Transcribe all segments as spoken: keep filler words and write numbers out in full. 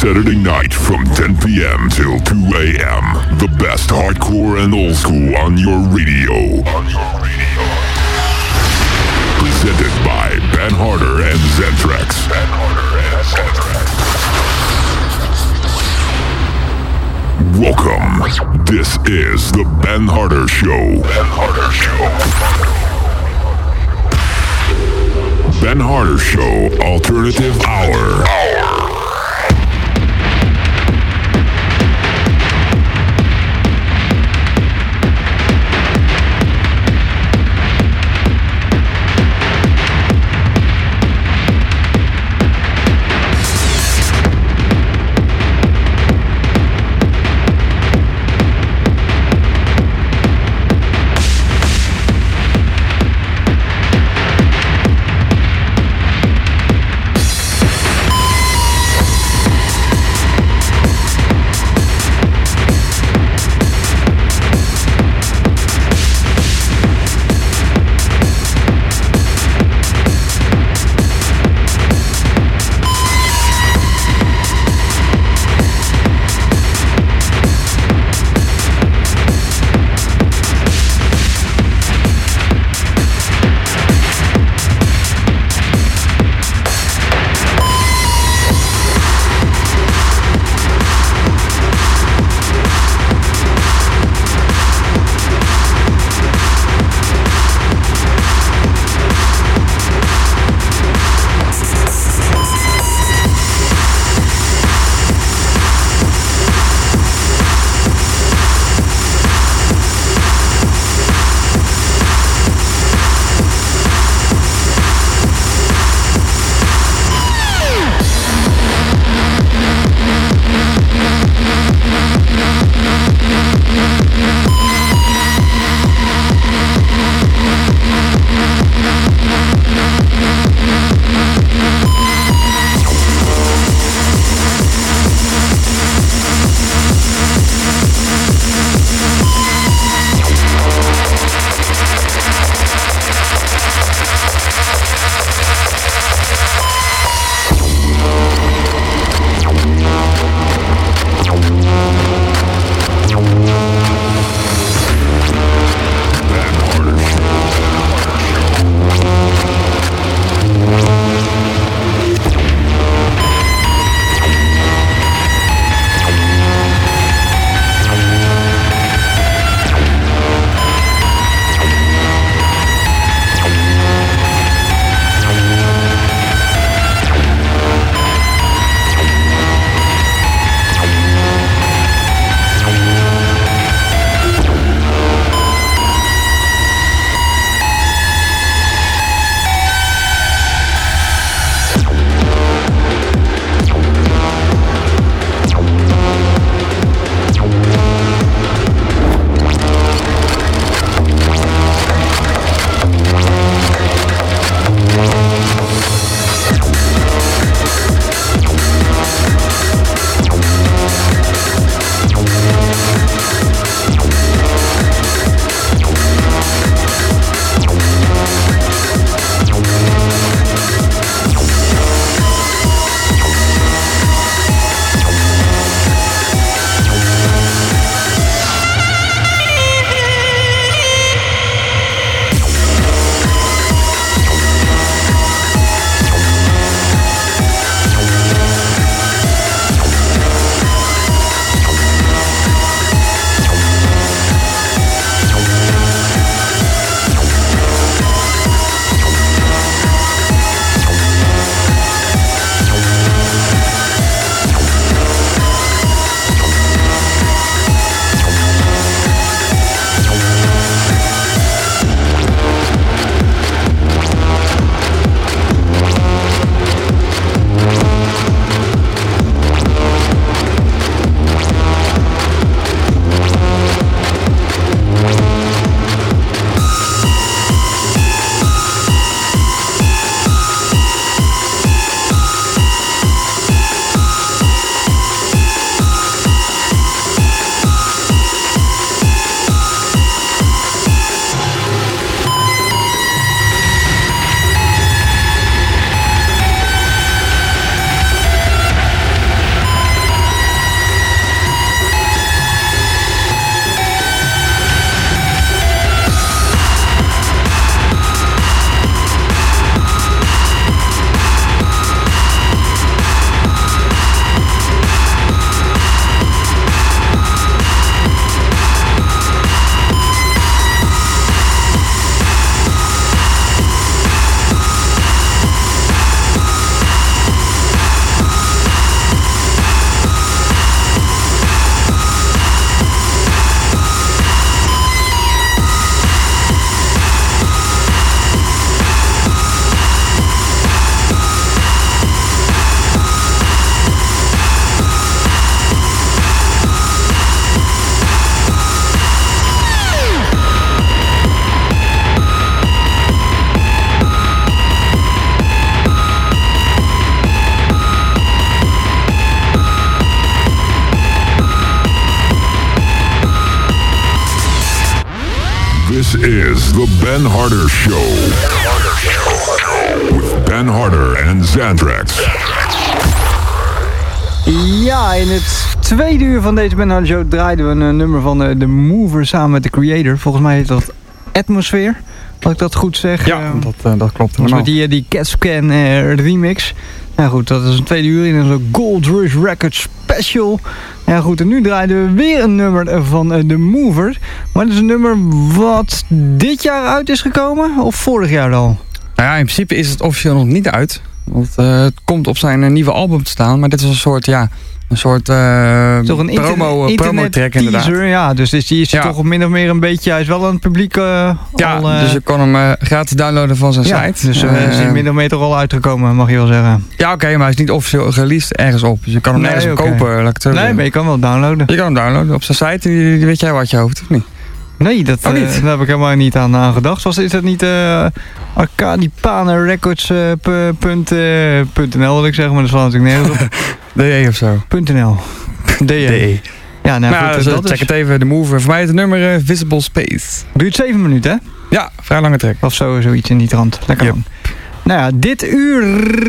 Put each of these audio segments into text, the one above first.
Saturday night from ten p.m. till two a.m. The best hardcore and old school on your radio. On your radio. Presented by Ben Harder and Zentrax. Ben Harder and Zentrax. Welcome. This is the Ben Harder Show. Ben Harder Show. Ben Harder Show Alternative Hour. Hour. The Ben Harder Show. With Ben Harder and Xantrax. Ja, in het tweede uur van deze Ben Harder Show draaiden we een nummer van de, de Mover samen met de Creator. Volgens mij heet dat Atmosphere, als ik dat goed zeg. Ja, uh, dat, uh, dat klopt. Dat was met die, die Catscan uh, remix. Ja goed, dat is een tweede uur in een Gold Rush Records special. Ja goed, en nu draaiden we weer een nummer van uh, de Mover. Maar het is een nummer wat dit jaar uit is gekomen, of vorig jaar al? Nou ja, in principe is het officieel nog niet uit. Want uh, het komt op zijn uh, nieuwe album te staan. Maar dit is een soort, ja, een soort uh, toch een promo, internet, promo track inderdaad. Teaser, ja, dus die is ja. toch min of meer een beetje, hij is wel aan het publiek uh, ja, al... Uh, dus je kon hem uh, gratis downloaden van zijn ja, site. Dus uh, uh, is hij min of meer toch al uitgekomen, mag je wel zeggen. Ja, oké, okay, maar hij is niet officieel released ergens op. Dus je kan hem nee, nergens okay. kopen. Laat ik het nee, maar je kan wel downloaden. Je kan hem downloaden op zijn site, die, die weet jij wat je hoofd, of niet? Nee, dat, oh, uh, daar heb ik helemaal niet aan, aan gedacht. Was, is dat niet uh, Arcadipanerecords punt n l wil ik zeggen, maar dat slaat natuurlijk nergens op. D E of zo. .nl. D E. Ja, nou, nou goed, dus dat check is... het even, de Mover. Voor mij is het nummer uh, Visible Space. Duurt zeven minuten, hè? Ja, vrij lange track. Of zo, zoiets in die trant. Lekker yep. Nou ja, dit uur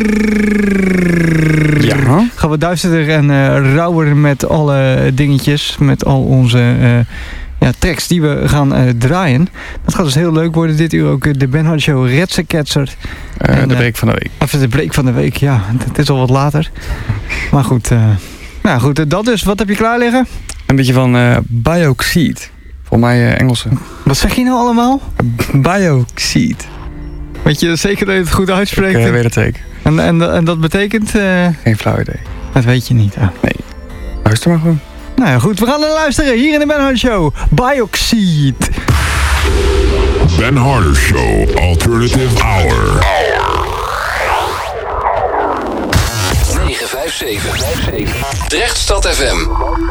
ja. gaan we duisterder en uh, rauwer met alle dingetjes, met al onze... Uh, Ja, tracks die we gaan uh, draaien. Dat gaat dus heel leuk worden. Dit uur ook uh, de Ben Harder Show Retseketser. Uh, de break van de week. Even de break van de week, ja. Het is al wat later. Maar goed, uh, nou goed, uh, dat dus. Wat heb je klaar liggen? Een beetje van uh, Bioxide. Voor mij uh, Engelse. Wat zeg je nou allemaal? Bioxide. Weet je zeker dat je het goed uitspreekt? Ik uh, weet het zeker. En, en, en dat betekent? Uh... Geen flauw idee. Dat weet je niet, hè? Nee. Luister maar gewoon. Nou ja, goed, we gaan er luisteren hier in de Ben Harder Show. Bioxide. Ben Harder Show Alternative Hour. negen vijf zeven. Drechtstad F M.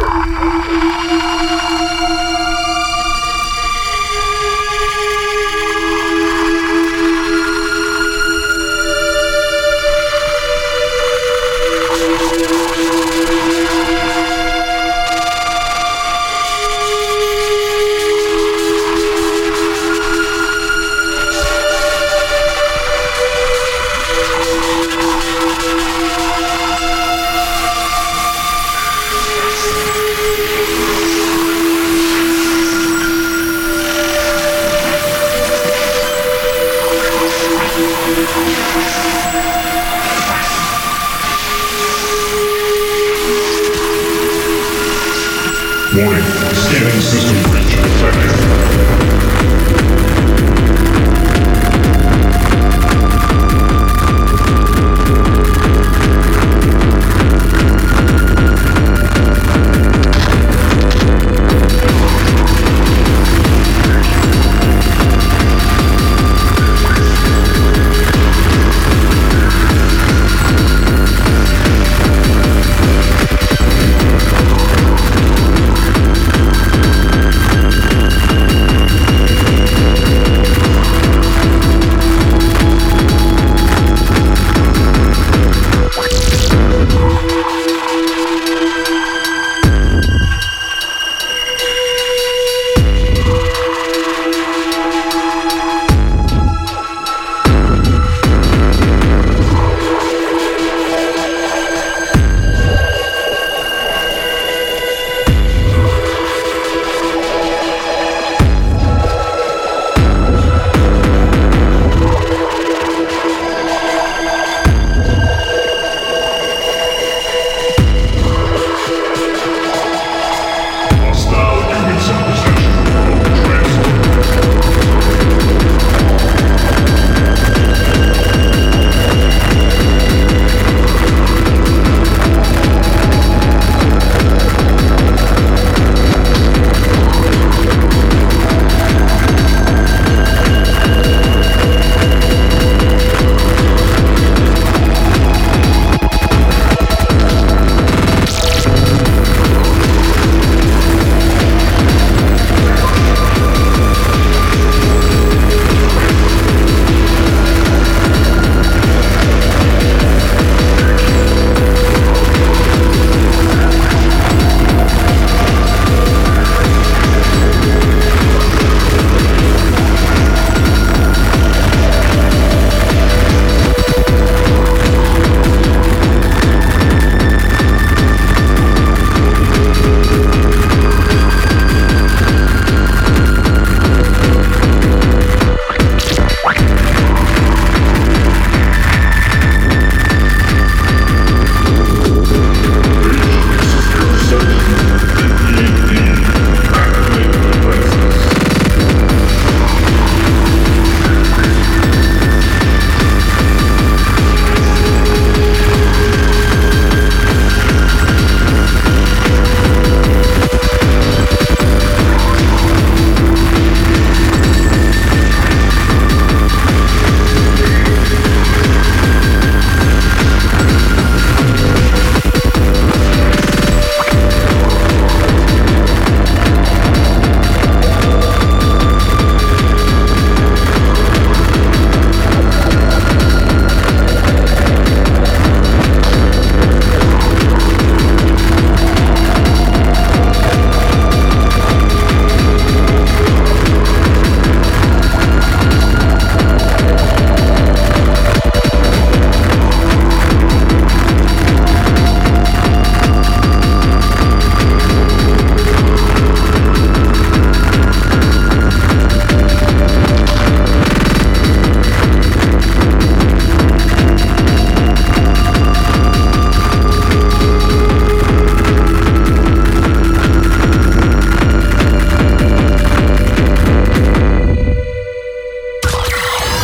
Warning, scanning system breach detected.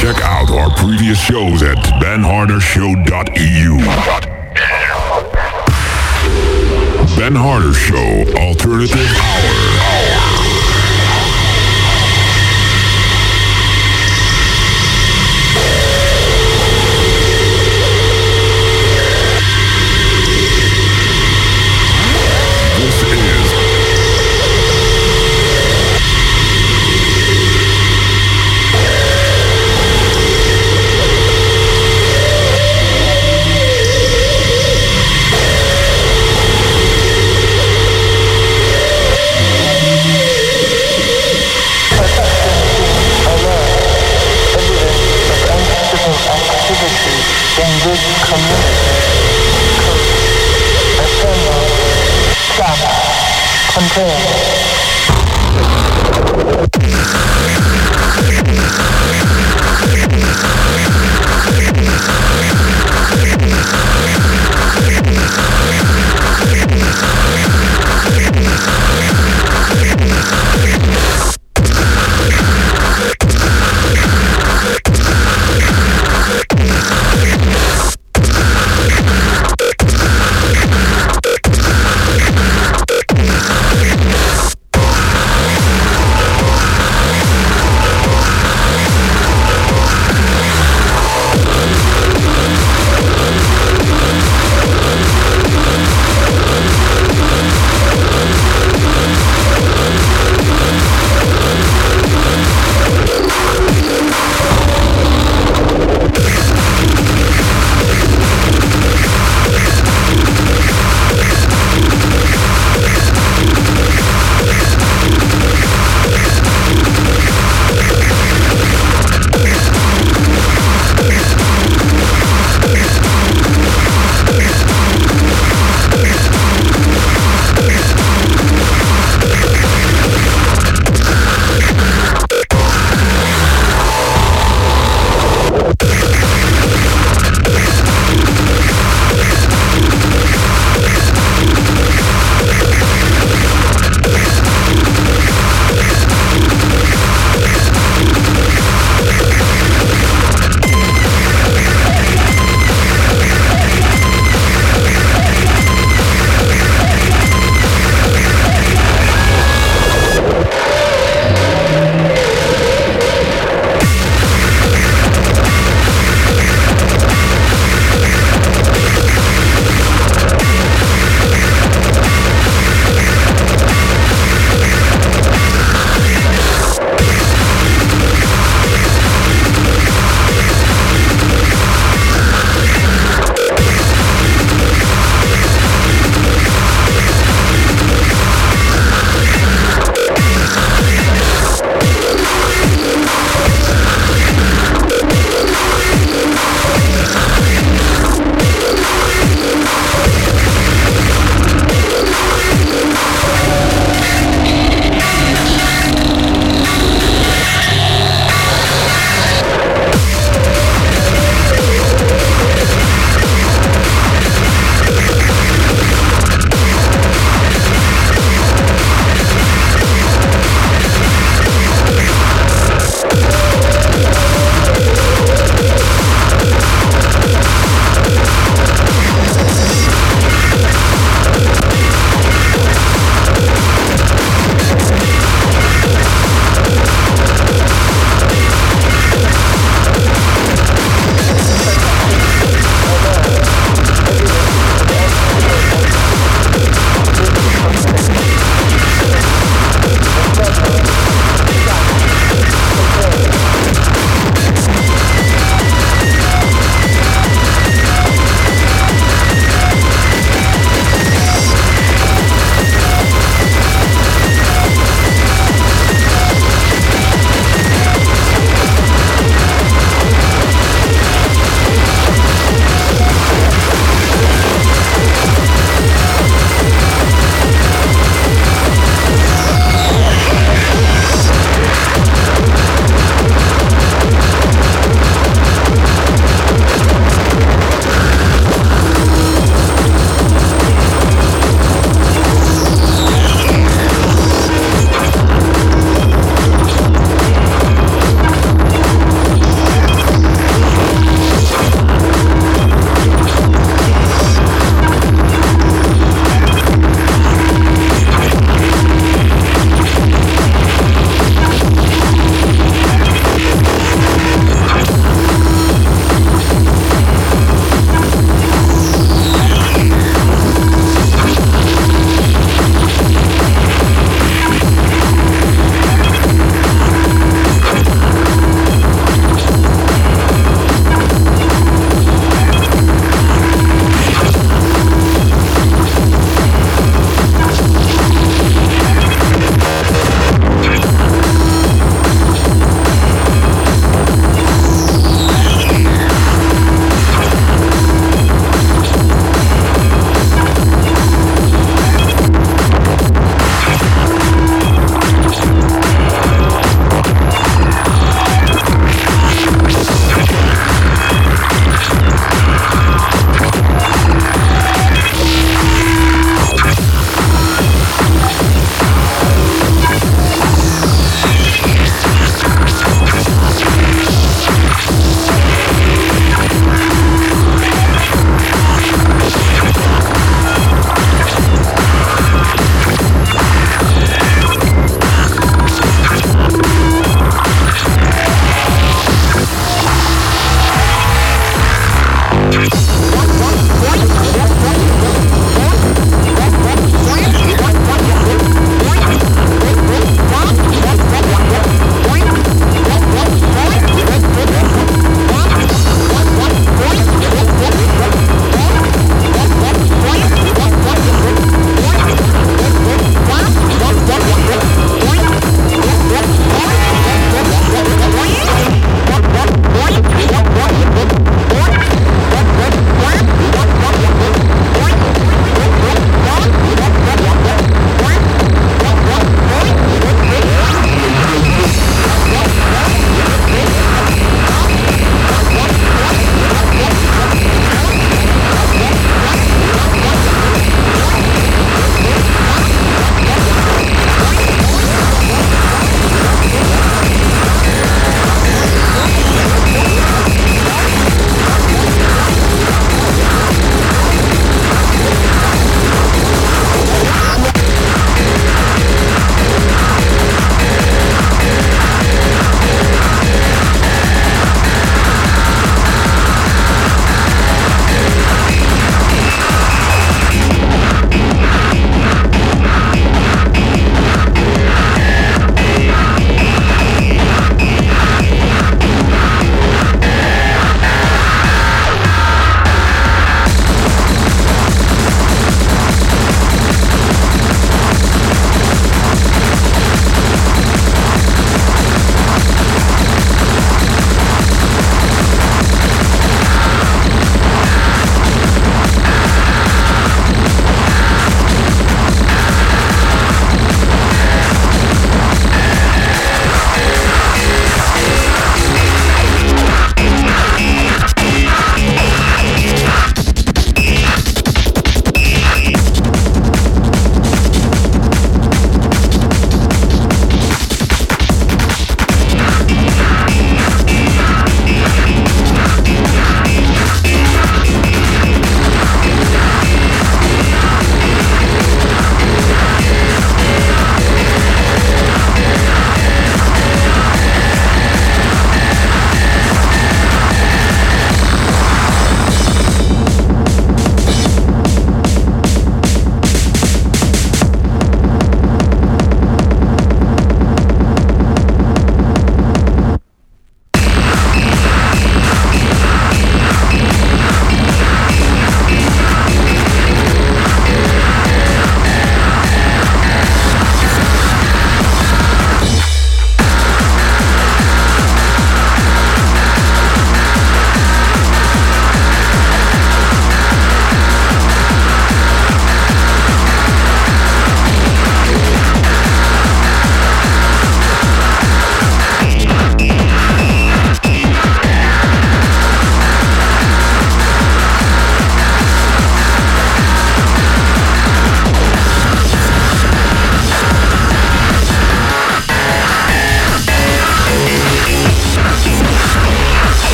Check out our previous shows at ben harder show dot e u. Ben Harder Show Alternative Hour.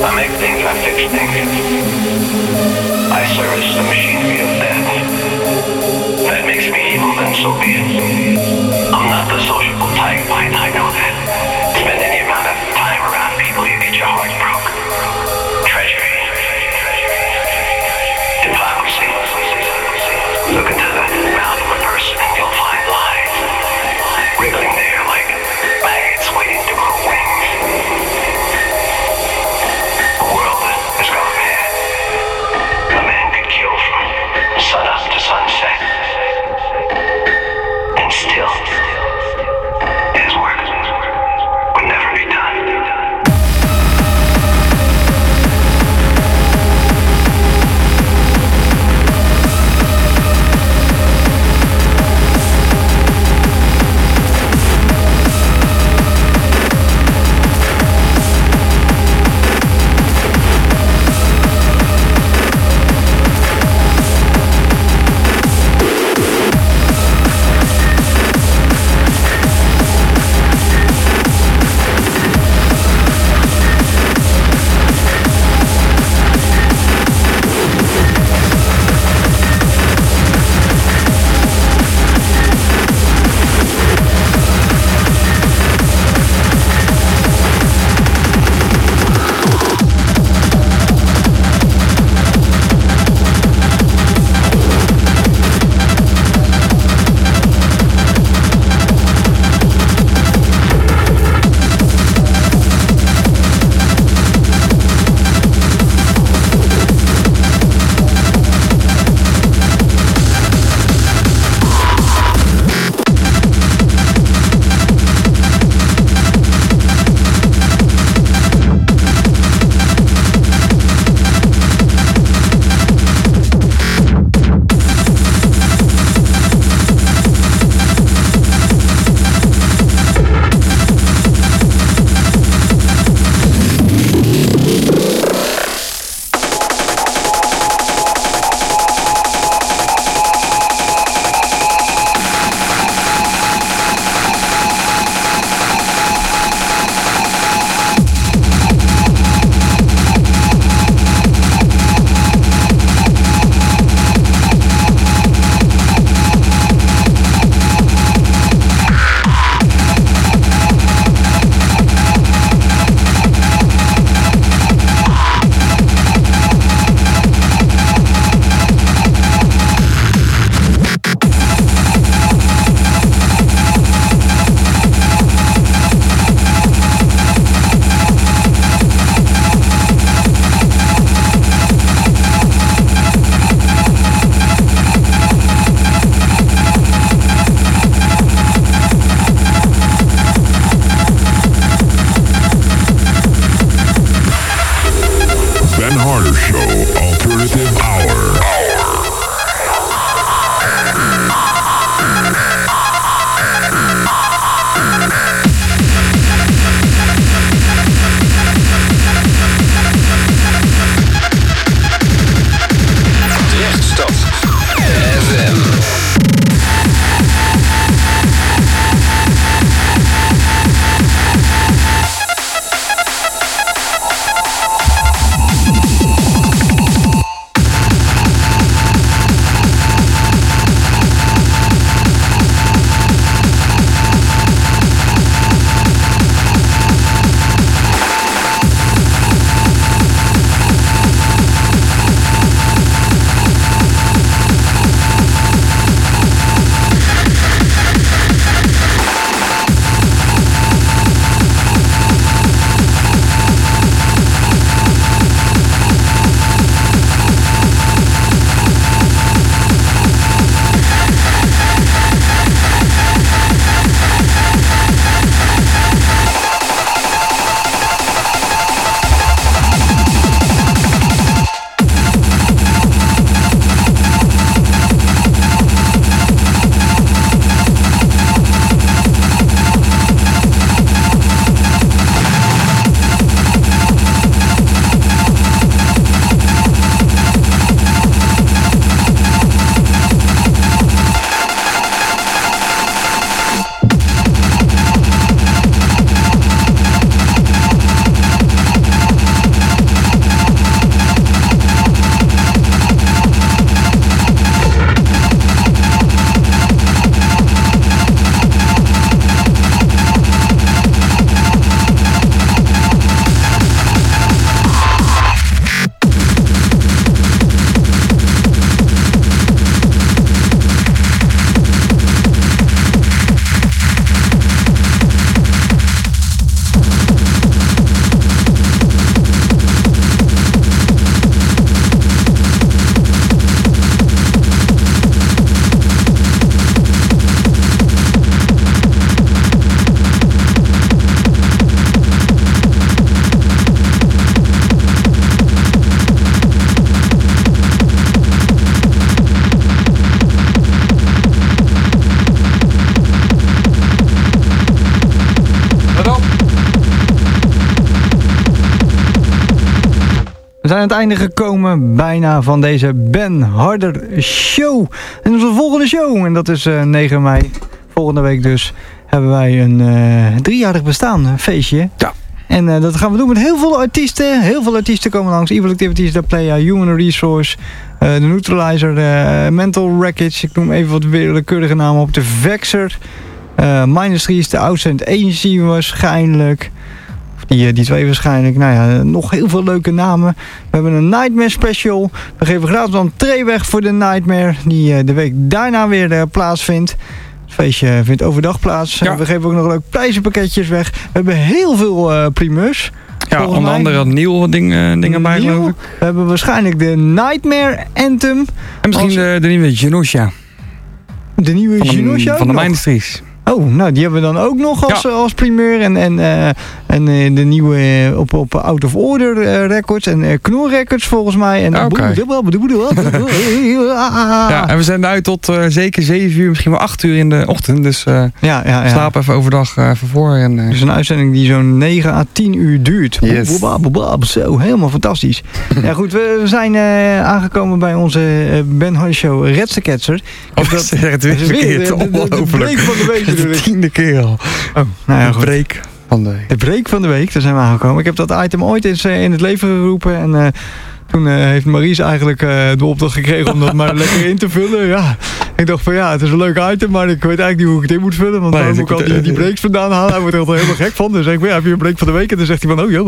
I make things, I fix things. I service the machinery of death. That makes me evil, then so be it. I'm not the sociable type, I, I know that. Spend any amount of time around people, you get your heart broke. Treachery. Hypocrisy. Look into the mouth of a person and you'll find lies. Wriggling there like maggots waiting to grow wings. The world has gone mad. A man could kill from sun up to sunset. And still, his work would never be done. We zijn aan het einde gekomen bijna van deze Ben Harder Show. En onze volgende show, en dat is uh, negen mei, volgende week dus, hebben wij een uh, driejarig bestaan, een feestje. Ja. En uh, dat gaan we doen met heel veel artiesten. Heel veel artiesten komen langs. Evil Activities, The Playa, Human Resource, uh, The Neutralizer, uh, Mental Wreckage. Ik noem even wat willekeurige namen op. De Vexer, uh, Ministries, de Outcent Agency waarschijnlijk. Die, die twee waarschijnlijk. Nou ja, nog heel veel leuke namen. We hebben een Nightmare Special. We geven gratis dan tree weg voor de Nightmare. Die uh, de week daarna weer uh, plaatsvindt. Het feestje vindt overdag plaats. Ja. We geven ook nog leuk prijzenpakketjes weg. We hebben heel veel uh, primeurs. Ja, onder mij. andere nieuwe dingen, dingen bij geloof ik. We hebben waarschijnlijk de Nightmare Anthem. En misschien Als... de, de nieuwe Genosha. De nieuwe Genosha? Van de Ministries. Oh, nou die hebben we dan ook nog als, ja. als primeur. En, en, uh, en uh, de nieuwe uh, op, op Out of Order uh, Records en uh, Knor Records volgens mij. En okay. Ja, en we zijn uit tot uh, zeker zeven uur, misschien wel acht uur in de ochtend. Dus uh, ja, ja, ja. slaap even overdag uh, even voor. En, uh... Dus een uitzending die zo'n negen à tien uur duurt. Yes. Zo, helemaal fantastisch. Ja goed, we, we zijn uh, aangekomen bij onze uh, Ben Harder Show Redseketser. Oh, dat is het weer verkeerd. Ongelooflijk. De tiende keer al. Oh, nou ja, de break van de week. De break van de week, daar zijn we aangekomen. Ik heb dat item ooit eens uh, in het leven geroepen. En uh, toen uh, heeft Maries eigenlijk uh, de opdracht gekregen om dat maar lekker in te vullen. Ja, ik dacht van ja, het is een leuk item, maar ik weet eigenlijk niet hoe ik het in moet vullen. Want nee, dan moet ik al die, die breaks vandaan halen. Hij wordt er altijd helemaal gek van. Dus ik, ja, heb je een break van de week? En dan zegt hij van, oh ja,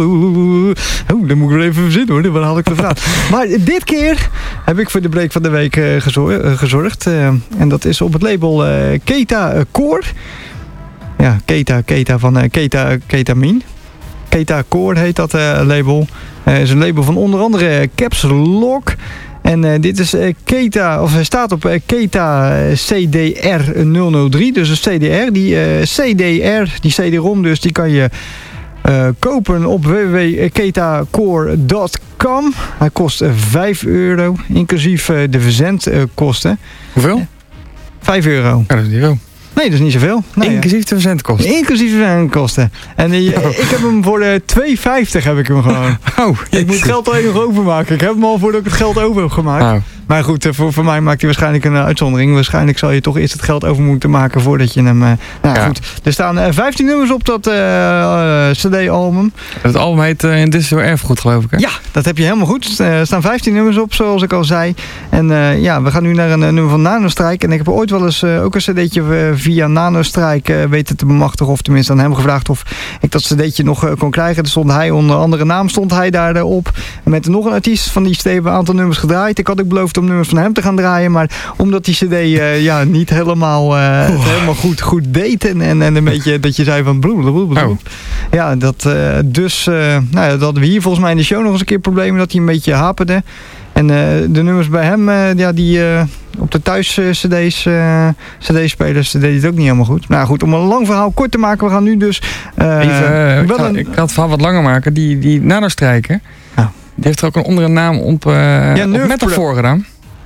oh, dan moet ik er even verzinnen hoor. Dan haal ik de vraag. Maar dit keer heb ik voor de break van de week uh, gezor- uh, gezorgd. Uh, en dat is op het label uh, Keta uh, Core. Ja, Keta, Keta van uh, Keta, Ketamine. Keta Core heet dat uh, label. Het uh, is een label van onder andere Caps Lock. En uh, dit is uh, Keta, of hij staat op uh, Keta uh, C D R nul nul drie. Dus een C D R. Die uh, C D R, die C D-ROM dus, die kan je uh, kopen op w w w punt ketacore punt com. Hij kost uh, vijf euro, inclusief uh, de verzendkosten. Hoeveel? vijf euro. Ja, dat is niet veel. Nee, dat is niet zoveel. Nee, inclusief de verzendkosten? Inclusief de verzendkosten. En uh, oh. ik heb hem voor de twee vijftig heb ik hem gewoon. Oh, ik moet het geld alleen nog overmaken. Ik heb hem al voordat ik het geld over heb gemaakt. Oh. Maar goed, voor, voor mij maakt hij waarschijnlijk een uitzondering. Waarschijnlijk zal je toch eerst het geld over moeten maken voordat je hem... Uh, nou ja. goed, er staan uh, vijftien nummers op dat uh, uh, cd-album. Het album heet uh, Industrial Erfgoed, geloof ik, hè? Ja, dat heb je helemaal goed. Er staan vijftien nummers op, zoals ik al zei. En uh, ja, we gaan nu naar een uh, nummer van Nanostrike. En ik heb ooit wel eens uh, ook een cd'tje uh, via Nanostrike uh, weten te bemachtigen. Of tenminste aan hem gevraagd of ik dat cd'tje nog uh, kon krijgen. Er stond hij onder andere naam, stond hij daarop. En met nog een artiest van die cd hebben een aantal nummers gedraaid. Ik had ook beloofd om nummers van hem te gaan draaien, maar omdat die cd uh, ja, niet helemaal, uh, oh. helemaal goed, goed deed en, en, en een beetje dat je zei van bloem, bloem, bloem. Oh. Ja, dat uh, dus, uh, nou ja, dat hadden we hier volgens mij in de show nog eens een keer problemen dat hij een beetje haperde. En uh, de nummers bij hem, uh, ja, die uh, op de thuis uh, cd's, uh, cd-spelers, deed het ook niet helemaal goed. Nou goed, om een lang verhaal kort te maken, we gaan nu dus... Uh, Even, uh, ik, ga, een... ik ga het verhaal wat langer maken. Die, die Nanostrijker, oh. die heeft er ook een andere naam op, uh, ja, op Metaphor gedaan.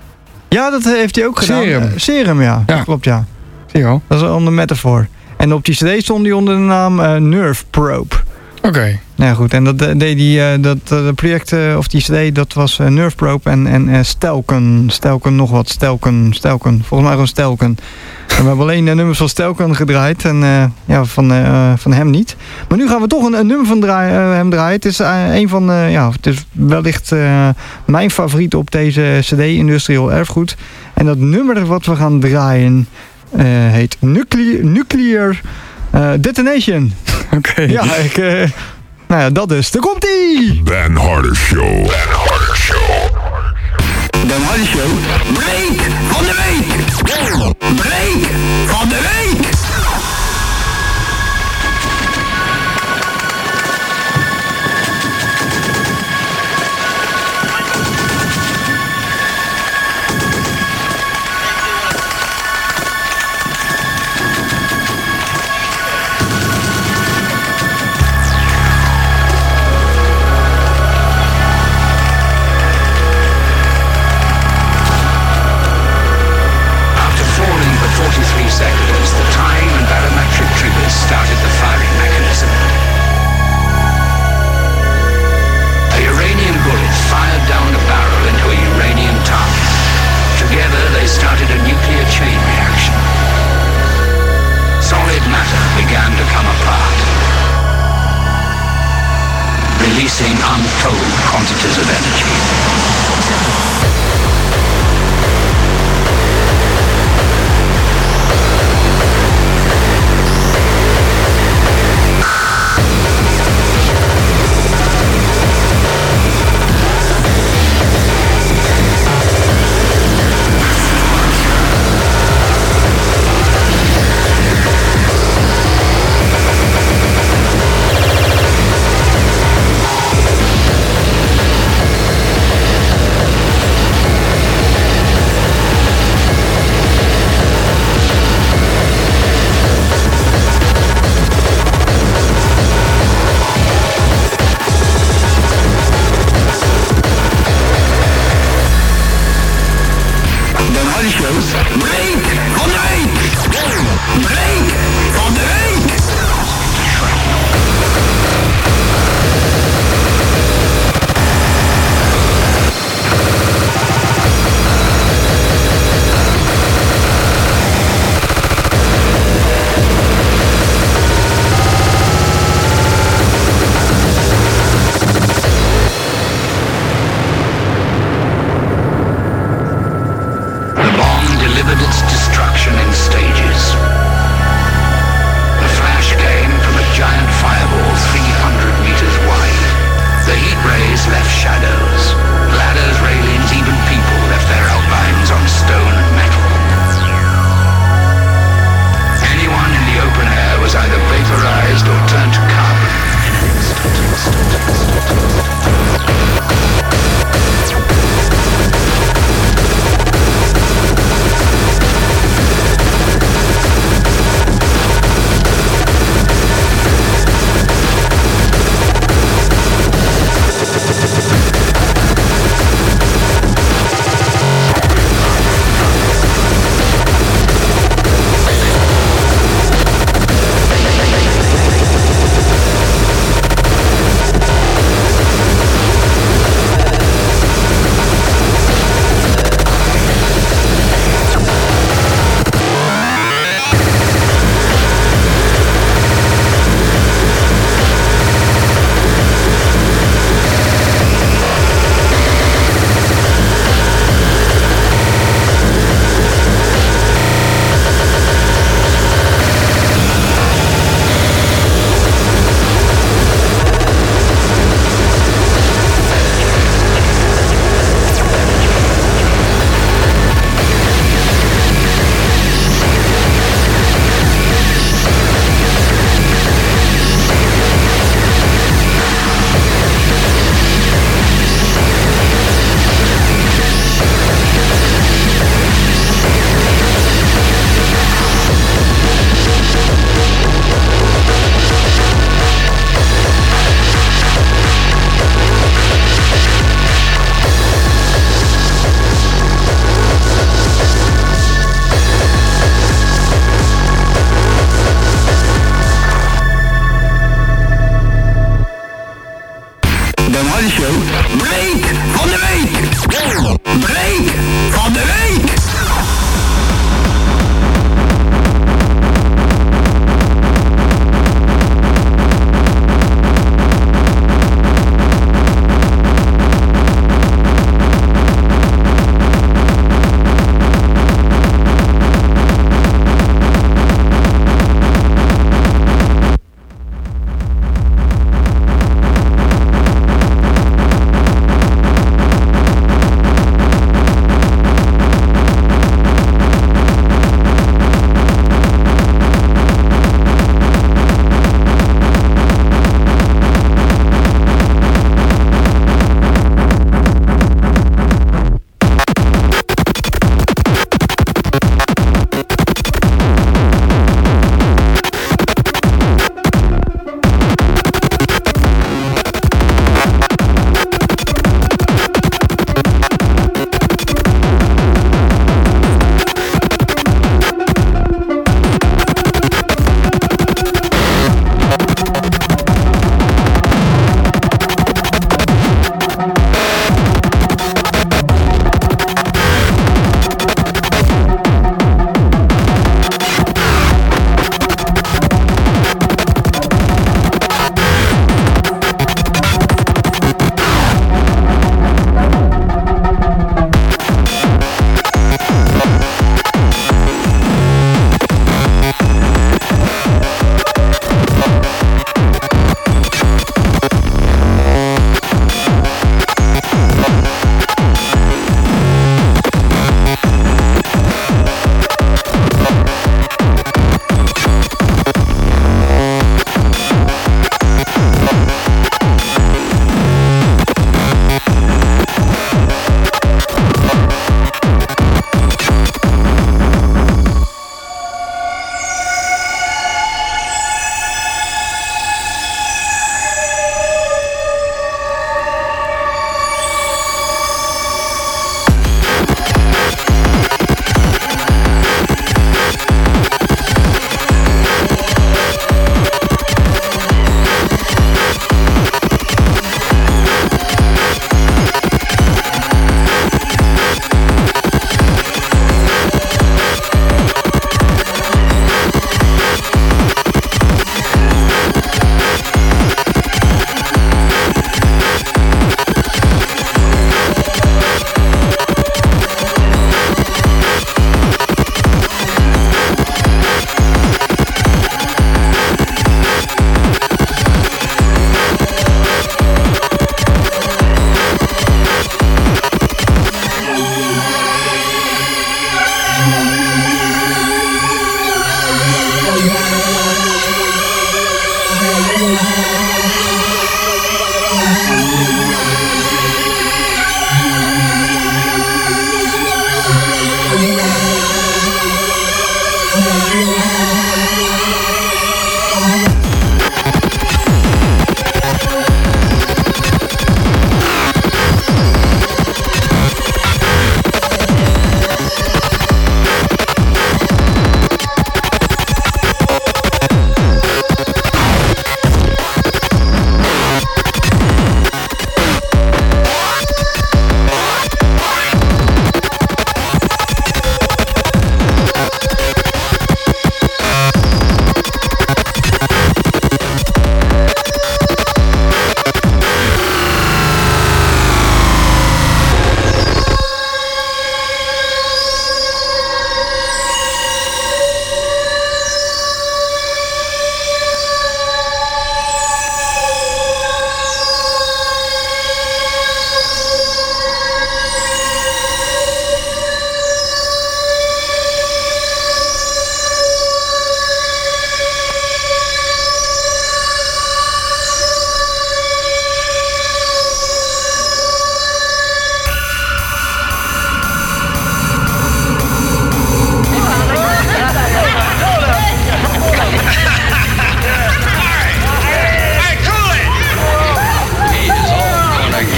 Ja, dat heeft hij ook gedaan. Serum. Uh, Serum, ja. ja. Dat klopt, ja. Zie je wel. Dat is onder Metaphor. En op die cd stond hij onder de naam uh, Nerve Probe. Oké. Okay. Nou ja, goed. En dat uh, deed hij, uh, dat uh, project, uh, of die cd, dat was uh, Nerve Probe en, en uh, Stelken. Stelken nog wat. Stelken. Stelken. Volgens mij gewoon Stelken. En we hebben alleen uh, nummers van Stelken gedraaid. En uh, ja, van, uh, van hem niet. Maar nu gaan we toch een, een nummer van draai, uh, hem draaien. Het is uh, een van, uh, ja, het is wellicht uh, mijn favoriet op deze cd, Industrial Erfgoed. En dat nummer wat we gaan draaien uh, heet Nuclear, Nuclear uh, Detonation. Oké. Okay. Ja, ik... Uh, nou ja, dat dus. Daar komt-ie! Ben Harder Show. Ben Harder Show. Ben Harder Show. Break van de week. Break van de week. forty-three untold quantities of energy.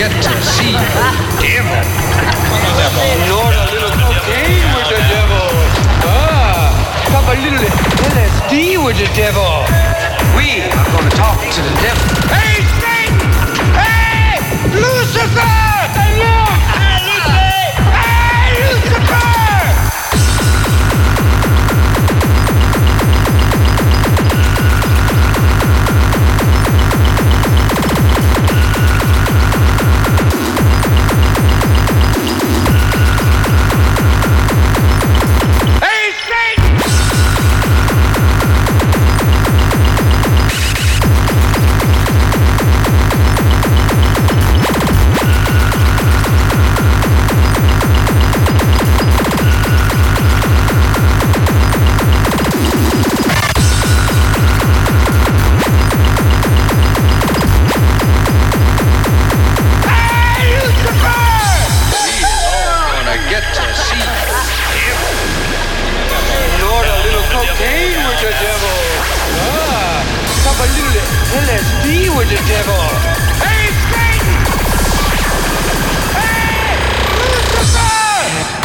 get to see the devil. Lord, a little cocaine with the devil. Ah, come a little L S D with the devil. We are going to talk to the devil. Hey, Satan! Hey, Lucifer! Hey, Lucifer! Hey, Lucifer! L S D with the devil. Hey, Satan! Hey, Lucifer!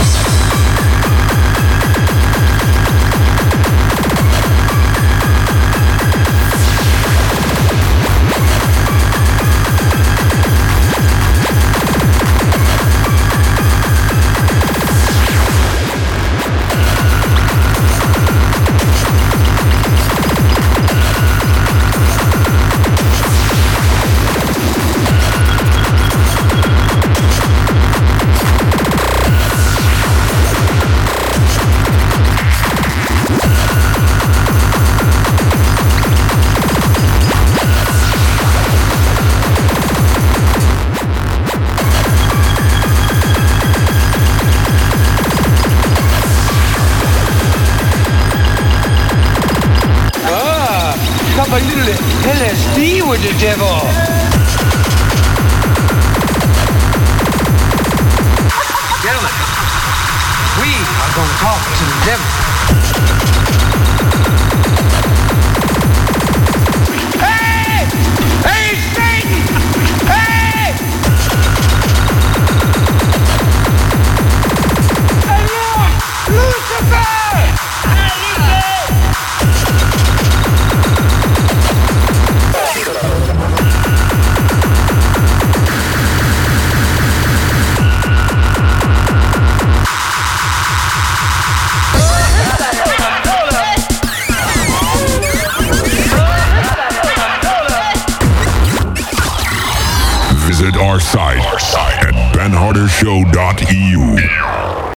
A little L S D with the devil. Gentlemen, we are going to talk to the devil. Hey! Hey, Satan! Hey! Hello, Lucifer! Hey, Lucifer! Visit our site, our site at ben harder show dot e u.